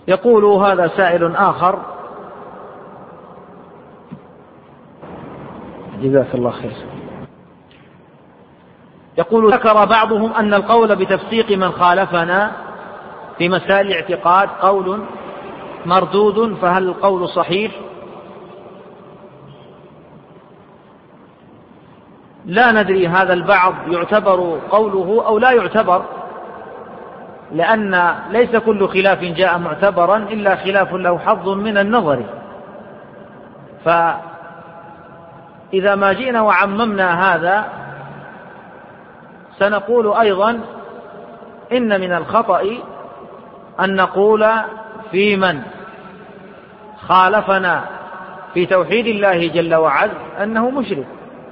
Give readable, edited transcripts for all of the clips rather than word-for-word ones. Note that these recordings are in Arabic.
يقول هذا سائل آخر: جزاك الله خير. يقول: ذكر بعضهم أن القول بتفسيق من خالفنا في مسائل الاعتقاد قول مردود، فهل القول صحيح؟ لا ندري هذا البعض يعتبر قوله أو لا يعتبر، لأن ليس كل خلاف جاء معتبرا إلا خلاف له حظ من النظر. فإذا ما جئنا وعممنا هذا سنقول أيضا إن من الخطأ أن نقول في من خالفنا في توحيد الله جل وعلا أنه مشرك،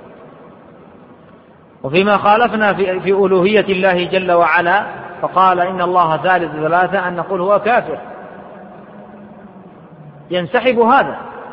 وفيما خالفنا في ألوهية الله جل وعلا فقال إن الله ثالث ثلاثة أن نقول هو كافر، ينسحب هذا.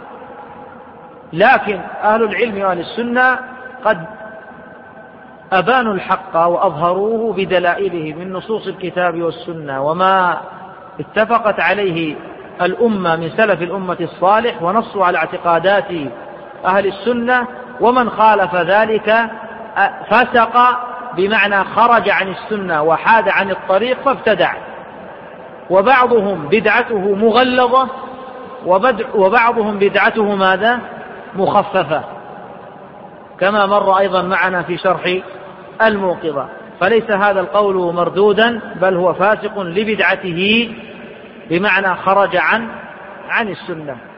لكن أهل العلم وأهل السنة قد أبانوا الحق وأظهروه بدلائله من نصوص الكتاب والسنة وما اتفقت عليه الأمة من سلف الأمة الصالح، ونصوا على اعتقادات أهل السنة. ومن خالف ذلك فسق، بمعنى خرج عن السنة وحاد عن الطريق فابتدع. وبعضهم بدعته مغلظة وبعضهم بدعته ماذا؟ مخففة، كما مر أيضا معنا في شرح الموقظة. فليس هذا القول مردودا، بل هو فاسق لبدعته، بمعنى خرج عن السنة.